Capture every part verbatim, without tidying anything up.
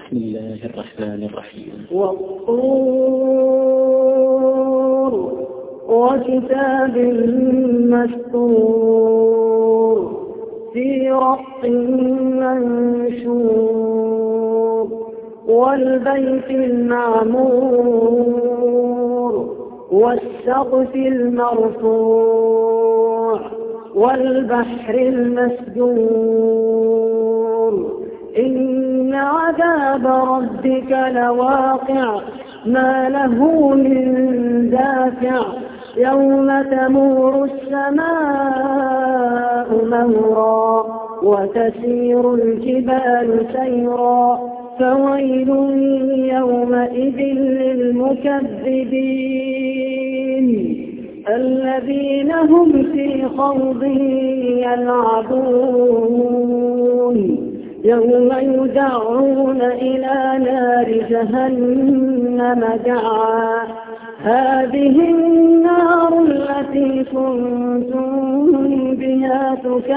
بسم الله الرحمن الرحيم. والطور وكتاب مسطور في رق منشور والبيت المعمور والسقف المرفوع والبحر المسجور إن عذاب ربك لواقع ما له من دافع يوم تمور السماء مورا وتسير الجبال سيرا فويل يومئذ للمكذبين الذين هم في خوض يلعبون يوم يدعون إلى نار جهنم دعا هذه النار التي كنتم بها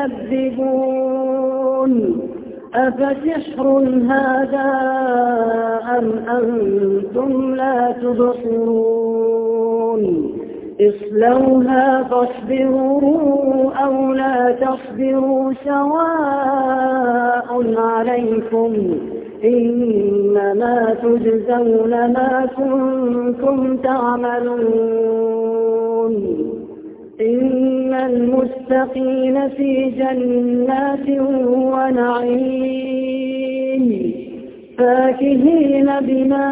تكذبون أفسحر هذا أم أنتم لا تبصرون اصلوها فاصبروا أو لا تصبروا سواء عليكم إنما تجزون ما كنتم تعملون إن المتقين في جنات ونعيم فاكهين بما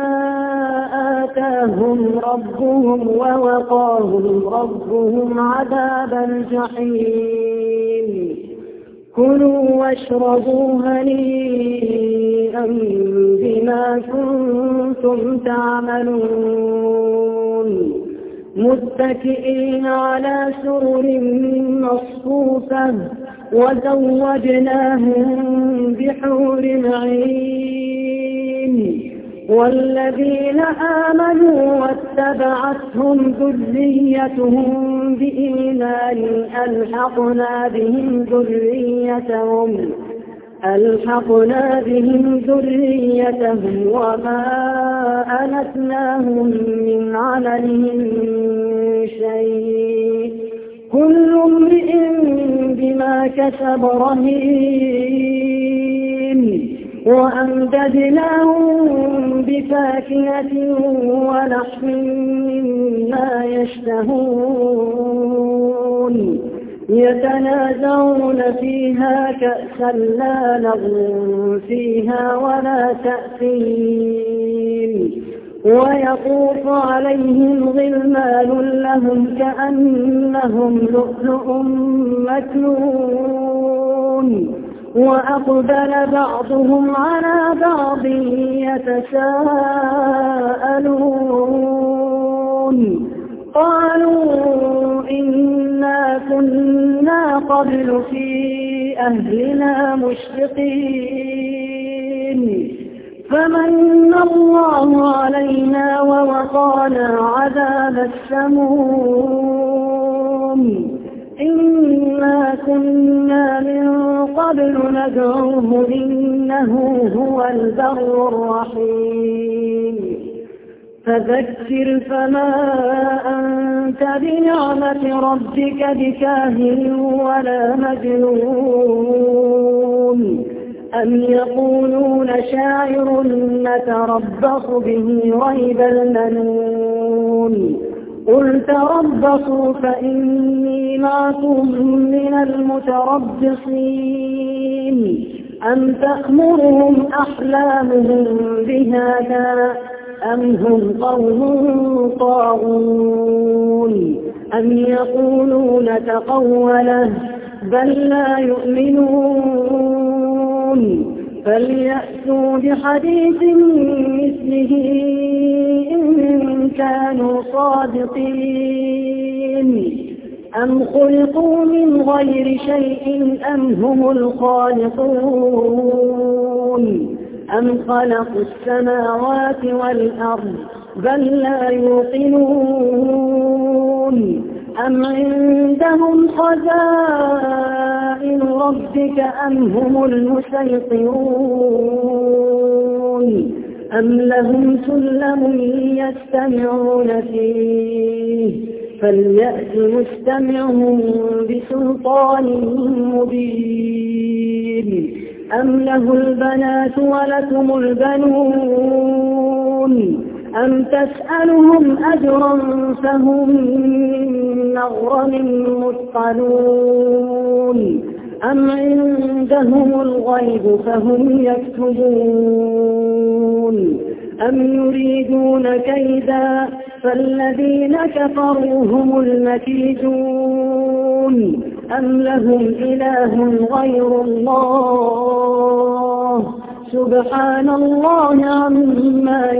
آتاهم ربهم ووقاهم ربهم عذاب الجحيم كلوا واشربوا هنيئا بما كنتم تعملون متكئين على سرر مصفوفة وزوجناهم بحور عين والذين آمنوا واتبعتهم ذريتهم بإيمان ألحقنا بهم ذريتهم ألحقنا بهم ذريتهم وما ألتناهم من عملهم شيء كل امرئ بما كسب رهين وأمددناهم بفاكهة ولحم مما يشتهون يتنازعون فيها كأسا لا لغو فيها ولا تأثيم ويطوف عليهم غلمان لهم كأنهم لؤلؤ مكنون وأقبل بعضهم على بعض يتساءلون قالوا إنا كنا قبل في أهلنا مشفقين فمن الله علينا ووقانا عذاب السموم إنا كنا من قبل ندعوه إنه هو البر الرحيم فذكر فما أنت بنعمة ربك بكاهن ولا مجنون أم يقولون شاعر نتربص به ريب المنون قل تربصوا فإني معكم من المتربصين أم تأمرهم أحلامهم بهذا أم هم قوم طاغون أم يقولون تقوله بل لا يؤمنون فليأتوا بحديث مثله إن كانوا صادقين أم خلقوا من غير شيء أم هم الخالقون أم خلقوا السماوات والأرض بل لا يوقنون أم عندهم خزائن ربك أم هم المسيطرون أم لهم سلم يستمعون فيه فليأت مستمعهم بسلطان مبين أم له البنات ولكم البنون أم تسألهم أجرا فهم من مغرم مثقلون أم عندهم الغيب فهم يكتبون أم يريدون كيدا فالذين كفروا هم المكيدون أم لهم إله غير الله سبحان الله عما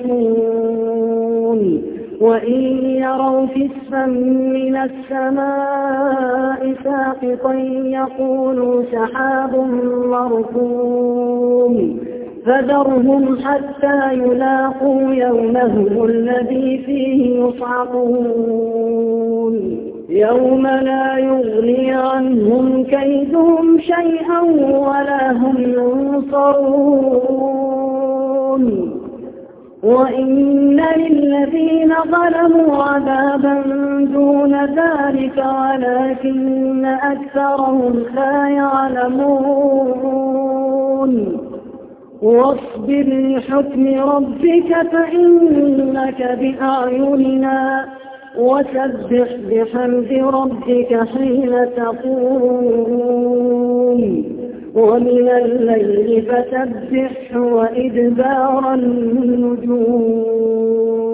يشركون وإن يروا كسفا من السماء ساقطا يقولوا سحاب مركوم فذرهم حتى يلاقوا يومهم الذي فيه يصعقون يوم لا يغني عنهم كيدهم شيئا ولا هم ينصرون وإن للذين ظلموا عذابا دون ذلك ولكن أكثرهم لا يعلمون واصبر لحكم ربك فإنك بأعيننا وسبح بحمد ربك حين تقوم ومن الليل فسبح وإدبار النجوم